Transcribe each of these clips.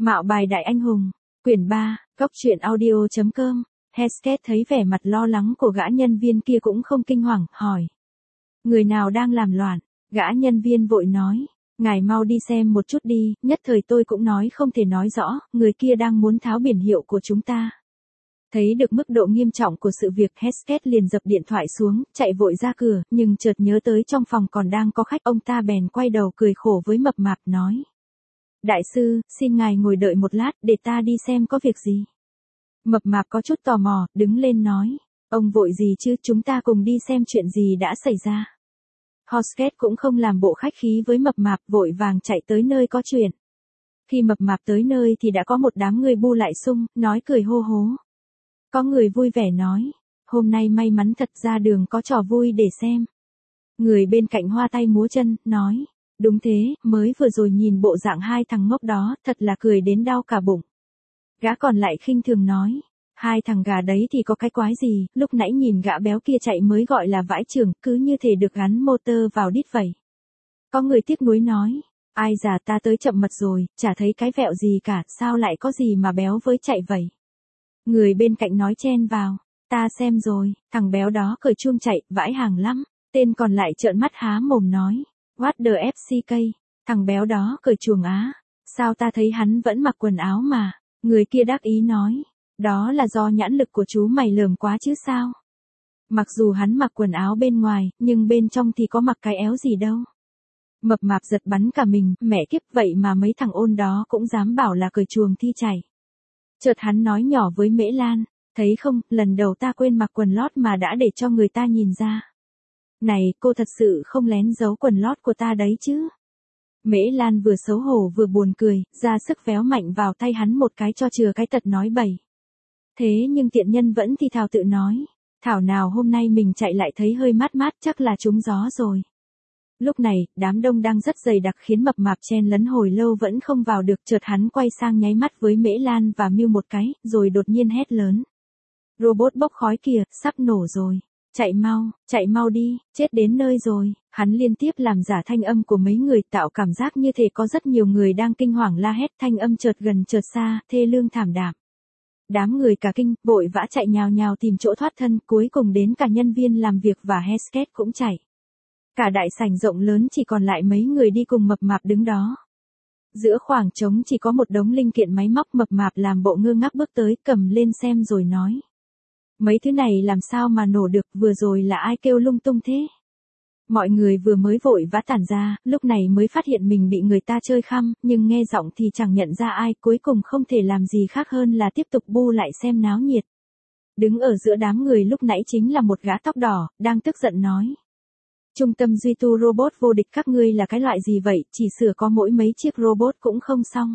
Mạo bài đại anh hùng, quyển 3, Cóc truyện audio.com. Hesketh thấy vẻ mặt lo lắng của gã nhân viên kia cũng không kinh hoàng, hỏi. Người nào đang làm loạn? Gã nhân viên vội nói. Ngài mau đi xem một chút đi, nhất thời tôi cũng nói không thể nói rõ, người kia đang muốn tháo biển hiệu của chúng ta. Thấy được mức độ nghiêm trọng của sự việc, Hesketh liền dập điện thoại xuống, chạy vội ra cửa, nhưng chợt nhớ tới trong phòng còn đang có khách, ông ta bèn quay đầu cười khổ với Mập Mạp nói. Đại sư, xin ngài ngồi đợi một lát, để ta đi xem có việc gì. Mập Mạp có chút tò mò, đứng lên nói. Ông vội gì chứ, chúng ta cùng đi xem chuyện gì đã xảy ra. Hesketh cũng không làm bộ khách khí với Mập Mạp, vội vàng chạy tới nơi có chuyện. Khi Mập Mạp tới nơi thì đã có một đám người bu lại xung, nói cười hô hố. Có người vui vẻ nói, hôm nay may mắn thật, ra đường có trò vui để xem. Người bên cạnh hoa tay múa chân, nói, đúng thế, mới vừa rồi nhìn bộ dạng hai thằng ngốc đó, thật là cười đến đau cả bụng. Gã còn lại khinh thường nói, hai thằng gà đấy thì có cái quái gì, lúc nãy nhìn gã béo kia chạy mới gọi là vãi chưởng, cứ như thể được gắn motor vào đít vậy. Có người tiếc nuối nói, ai già ta tới chậm mật rồi, chả thấy cái vẹo gì cả, sao lại có gì mà béo với chạy vậy. Người bên cạnh nói chen vào, ta xem rồi, thằng béo đó cởi chuông chạy, vãi hàng lắm. Tên còn lại trợn mắt há mồm nói, what the FCK, thằng béo đó cởi chuồng á, sao ta thấy hắn vẫn mặc quần áo mà. Người kia đắc ý nói, đó là do nhãn lực của chú mày lởm quá chứ sao. Mặc dù hắn mặc quần áo bên ngoài, nhưng bên trong thì có mặc cái éo gì đâu. Mập Mạp giật bắn cả mình, mẹ kiếp, vậy mà mấy thằng ôn đó cũng dám bảo là cởi chuồng thi chảy. Chợt hắn nói nhỏ với Mễ Lan, thấy không, lần đầu ta quên mặc quần lót mà đã để cho người ta nhìn ra. Này, cô thật sự không lén giấu quần lót của ta đấy chứ. Mễ Lan vừa xấu hổ vừa buồn cười, ra sức véo mạnh vào tay hắn một cái cho chừa cái tật nói bậy. Thế nhưng tiện nhân vẫn thì thào tự nói, thảo nào hôm nay mình chạy lại thấy hơi mát mát, chắc là trúng gió rồi. Lúc này, đám đông đang rất dày đặc khiến Mập Mạp chen lấn hồi lâu vẫn không vào được, chợt hắn quay sang nháy mắt với Mễ Lan và Miu một cái, rồi đột nhiên hét lớn. Robot bốc khói kìa, sắp nổ rồi. Chạy mau đi, chết đến nơi rồi. Hắn liên tiếp làm giả thanh âm của mấy người, tạo cảm giác như thể có rất nhiều người đang kinh hoàng la hét, thanh âm chợt gần chợt xa, thê lương thảm đạm. Đám người cả kinh, vội vã chạy nhào nhào tìm chỗ thoát thân, cuối cùng đến cả nhân viên làm việc và Hesketh cũng chạy. Cả đại sảnh rộng lớn chỉ còn lại mấy người đi cùng Mập Mạp đứng đó. Giữa khoảng trống chỉ có một đống linh kiện máy móc. Mập Mạp làm bộ ngơ ngác bước tới, cầm lên xem rồi nói. Mấy thứ này làm sao mà nổ được, vừa rồi là ai kêu lung tung thế? Mọi người vừa mới vội vã tản ra, lúc này mới phát hiện mình bị người ta chơi khăm, nhưng nghe giọng thì chẳng nhận ra ai, cuối cùng không thể làm gì khác hơn là tiếp tục bu lại xem náo nhiệt. Đứng ở giữa đám người lúc nãy chính là một gã tóc đỏ, đang tức giận nói. Trung tâm duy tu robot vô địch các ngươi là cái loại gì vậy, chỉ sửa có mỗi mấy chiếc robot cũng không xong.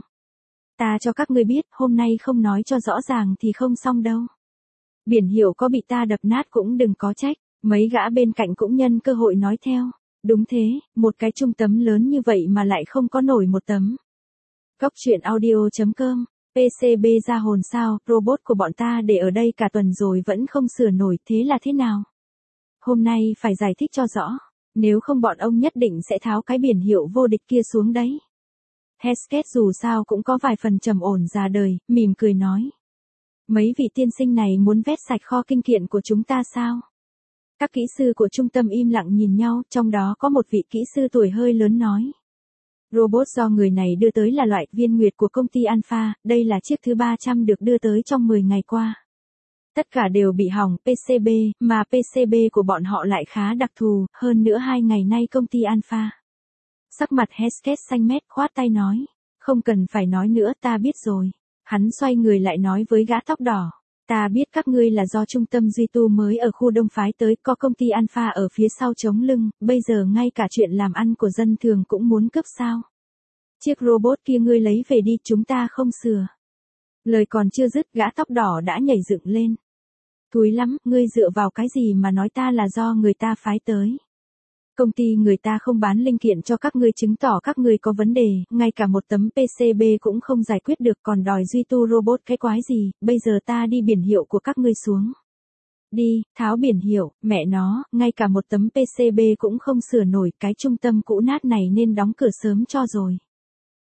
Ta cho các ngươi biết, hôm nay không nói cho rõ ràng thì không xong đâu. Biển hiệu có bị ta đập nát cũng đừng có trách. Mấy gã bên cạnh cũng nhân cơ hội nói theo. Đúng thế, một cái trung tấm lớn như vậy mà lại không có nổi một tấm. Cóc truyện audio.com. PCB ra hồn sao, robot của bọn ta để ở đây cả tuần rồi vẫn không sửa nổi, thế là thế nào? Hôm nay phải giải thích cho rõ, nếu không bọn ông nhất định sẽ tháo cái biển hiệu vô địch kia xuống đấy. Hesketh dù sao cũng có vài phần trầm ổn già đời, mỉm cười nói. Mấy vị tiên sinh này muốn vét sạch kho kinh kiện của chúng ta sao? Các kỹ sư của trung tâm im lặng nhìn nhau, trong đó có một vị kỹ sư tuổi hơi lớn nói. Robot do người này đưa tới là loại Viên Nguyệt của công ty Alpha, đây là chiếc thứ 300 được đưa tới trong 10 ngày qua. Tất cả đều bị hỏng PCB, mà PCB của bọn họ lại khá đặc thù, hơn nữa 2 ngày nay công ty Alpha. Sắc mặt Hesketh xanh mét, khoát tay nói. Không cần phải nói nữa, ta biết rồi. Hắn xoay người lại nói với gã tóc đỏ. Ta biết các ngươi là do trung tâm duy tu mới ở khu Đông phái tới, có công ty Alpha ở phía sau chống lưng, bây giờ ngay cả chuyện làm ăn của dân thường cũng muốn cướp sao. Chiếc robot kia ngươi lấy về đi, chúng ta không sửa. Lời còn chưa dứt, gã tóc đỏ đã nhảy dựng lên. Thúi lắm, ngươi dựa vào cái gì mà nói ta là do người ta phái tới. Công ty người ta không bán linh kiện cho các ngươi, chứng tỏ các ngươi có vấn đề, ngay cả một tấm PCB cũng không giải quyết được, còn đòi duy tu robot cái quái gì, bây giờ ta đi biển hiệu của các ngươi xuống. Đi, tháo biển hiệu, mẹ nó, ngay cả một tấm PCB cũng không sửa nổi, cái trung tâm cũ nát này nên đóng cửa sớm cho rồi.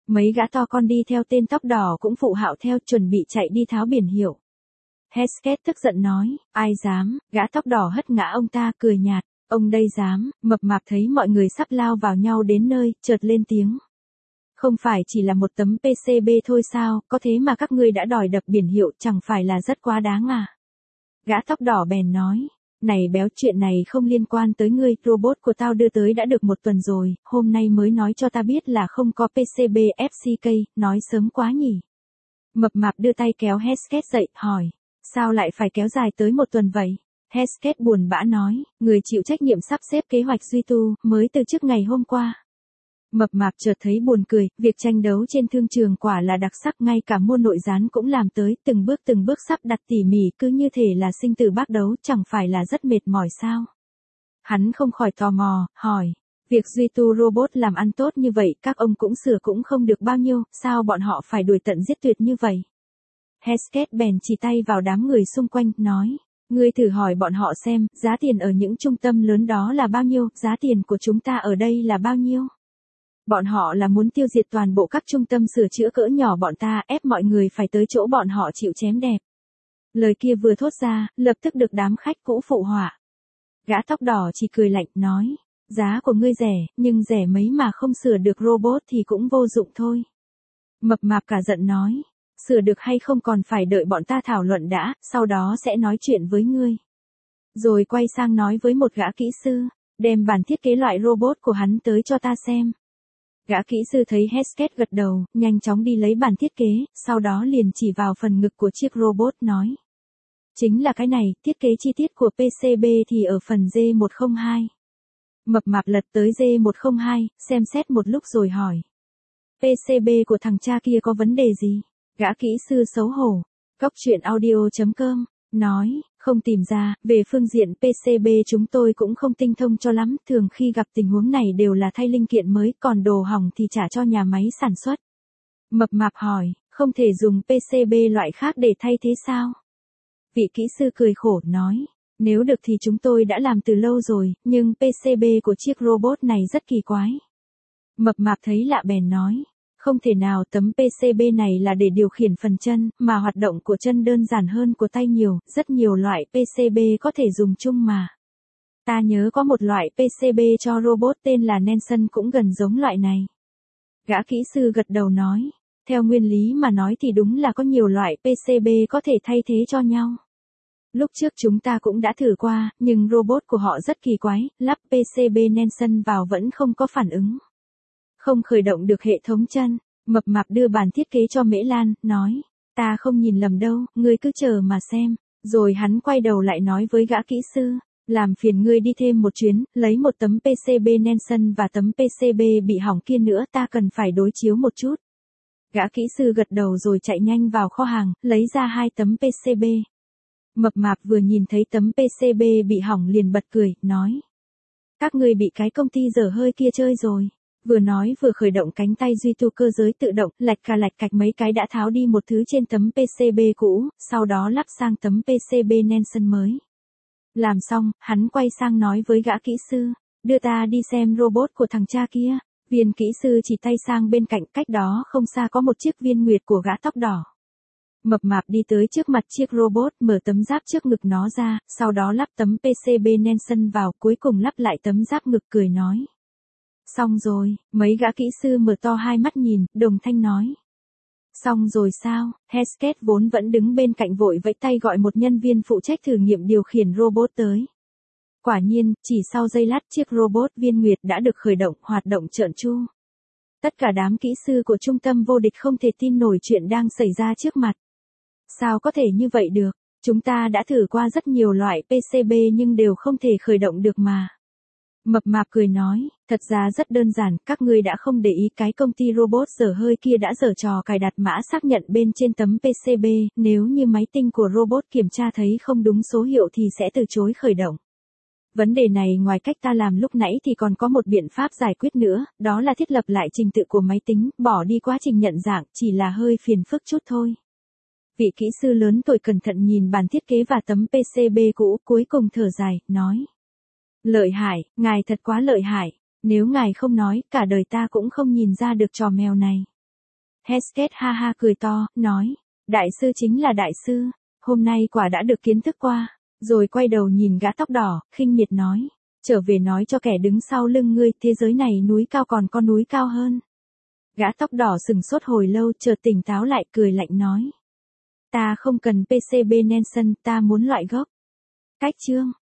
Mấy gã to con đi theo tên tóc đỏ cũng phụ hạo theo, chuẩn bị chạy đi tháo biển hiệu. Hesketh tức giận nói, ai dám, gã tóc đỏ hất ngã ông ta, cười nhạt, ông đây dám. Mập mạp thấy mọi người sắp lao vào nhau đến nơi, chợt lên tiếng. Không phải chỉ là một tấm PCB thôi sao, có thế mà các ngươi đã đòi đập biển hiệu, chẳng phải là rất quá đáng à? Gã tóc đỏ bèn nói, này béo, chuyện này không liên quan tới ngươi, robot của tao đưa tới đã được 1 tuần rồi, hôm nay mới nói cho ta biết là không có PCB FCK, nói sớm quá nhỉ. Mập mạp đưa tay kéo Hesketh dậy, hỏi, sao lại phải kéo dài tới 1 tuần vậy? Hesketh buồn bã nói, người chịu trách nhiệm sắp xếp kế hoạch duy tu, mới từ trước ngày hôm qua. Mập mạp chợt thấy buồn cười, việc tranh đấu trên thương trường quả là đặc sắc, ngay cả môn nội gián cũng làm tới, từng bước sắp đặt tỉ mỉ, cứ như thể là sinh tử bác đấu, chẳng phải là rất mệt mỏi sao? Hắn không khỏi tò mò, hỏi, việc duy tu robot làm ăn tốt như vậy, các ông cũng sửa cũng không được bao nhiêu, sao bọn họ phải đuổi tận giết tuyệt như vậy? Hesketh bèn chỉ tay vào đám người xung quanh, nói, ngươi thử hỏi bọn họ xem, giá tiền ở những trung tâm lớn đó là bao nhiêu, giá tiền của chúng ta ở đây là bao nhiêu? Bọn họ là muốn tiêu diệt toàn bộ các trung tâm sửa chữa cỡ nhỏ bọn ta, ép mọi người phải tới chỗ bọn họ chịu chém đẹp. Lời kia vừa thốt ra, lập tức được đám khách cũ phụ họa. Gã tóc đỏ chỉ cười lạnh, nói, giá của ngươi rẻ, nhưng rẻ mấy mà không sửa được robot thì cũng vô dụng thôi. Mập mạp cả giận nói, sửa được hay không còn phải đợi bọn ta thảo luận đã, sau đó sẽ nói chuyện với ngươi. Rồi quay sang nói với một gã kỹ sư, đem bản thiết kế loại robot của hắn tới cho ta xem. Gã kỹ sư thấy Hesketh gật đầu, nhanh chóng đi lấy bản thiết kế, sau đó liền chỉ vào phần ngực của chiếc robot nói. Chính là cái này, thiết kế chi tiết của PCB thì ở phần G102. Mập mạp lật tới G102, xem xét một lúc rồi hỏi. PCB của thằng cha kia có vấn đề gì? Gã kỹ sư xấu hổ. Goctruyện.audio.com nói, không tìm ra, về phương diện PCB chúng tôi cũng không tinh thông cho lắm, thường khi gặp tình huống này đều là thay linh kiện mới, còn đồ hỏng thì trả cho nhà máy sản xuất. Mập mạp hỏi, không thể dùng PCB loại khác để thay thế sao? Vị kỹ sư cười khổ nói, nếu được thì chúng tôi đã làm từ lâu rồi, nhưng PCB của chiếc robot này rất kỳ quái. Mập mạp thấy lạ bèn nói, không thể nào, tấm PCB này là để điều khiển phần chân, mà hoạt động của chân đơn giản hơn của tay nhiều, rất nhiều loại PCB có thể dùng chung mà. Ta nhớ có một loại PCB cho robot tên là Nelson cũng gần giống loại này. Gã kỹ sư gật đầu nói, theo nguyên lý mà nói thì đúng là có nhiều loại PCB có thể thay thế cho nhau. Lúc trước chúng ta cũng đã thử qua, nhưng robot của họ rất kỳ quái, lắp PCB Nelson vào vẫn không có phản ứng. Không khởi động được hệ thống chân. Mập mạp đưa bản thiết kế cho Mễ Lan, nói, ta không nhìn lầm đâu, ngươi cứ chờ mà xem. Rồi hắn quay đầu lại nói với gã kỹ sư, làm phiền ngươi đi thêm một chuyến, lấy một tấm PCB Nelson và tấm PCB bị hỏng kia nữa, ta cần phải đối chiếu một chút. Gã kỹ sư gật đầu rồi chạy nhanh vào kho hàng, lấy ra 2 tấm PCB. Mập mạp vừa nhìn thấy tấm PCB bị hỏng liền bật cười, nói, các ngươi bị cái công ty dở hơi kia chơi rồi. Vừa nói vừa khởi động cánh tay duy tu cơ giới tự động, lạch cạch mấy cái đã tháo đi một thứ trên tấm PCB cũ, sau đó lắp sang tấm PCB Nelson mới. Làm xong, hắn quay sang nói với gã kỹ sư, đưa ta đi xem robot của thằng cha kia. Viên kỹ sư chỉ tay sang bên cạnh, cách đó không xa có một chiếc viên nguyệt của gã tóc đỏ. Mập mạp đi tới trước mặt chiếc robot, mở tấm giáp trước ngực nó ra, sau đó lắp tấm PCB Nelson vào, cuối cùng lắp lại tấm giáp ngực, cười nói. Xong rồi, mấy gã kỹ sư mở to hai mắt nhìn, đồng thanh nói. Xong rồi sao? Hesketh vốn vẫn đứng bên cạnh vội vẫy tay gọi một nhân viên phụ trách thử nghiệm điều khiển robot tới. Quả nhiên, chỉ sau giây lát chiếc robot viên nguyệt đã được khởi động, hoạt động trơn tru. Tất cả đám kỹ sư của trung tâm vô địch không thể tin nổi chuyện đang xảy ra trước mặt. Sao có thể như vậy được? Chúng ta đã thử qua rất nhiều loại PCB nhưng đều không thể khởi động được mà. Mập mạp cười nói, thật ra rất đơn giản, các ngươi đã không để ý cái công ty robot dở hơi kia đã giở trò cài đặt mã xác nhận bên trên tấm PCB, nếu như máy tinh của robot kiểm tra thấy không đúng số hiệu thì sẽ từ chối khởi động. Vấn đề này ngoài cách ta làm lúc nãy thì còn có một biện pháp giải quyết nữa, đó là thiết lập lại trình tự của máy tính, bỏ đi quá trình nhận dạng, chỉ là hơi phiền phức chút thôi. Vị kỹ sư lớn tuổi cẩn thận nhìn bản thiết kế và tấm PCB cũ, cuối cùng thở dài, nói. Lợi hại, ngài thật quá lợi hại, nếu ngài không nói, cả đời ta cũng không nhìn ra được trò mèo này. Hesketh ha ha cười to, nói, đại sư chính là đại sư, hôm nay quả đã được kiến thức qua, rồi quay đầu nhìn gã tóc đỏ, khinh miệt nói, trở về nói cho kẻ đứng sau lưng ngươi, thế giới này núi cao còn có núi cao hơn. Gã tóc đỏ sừng sốt hồi lâu, chợt tỉnh táo lại, cười lạnh nói, ta không cần PCB Nelson, ta muốn loại gốc. Cách chương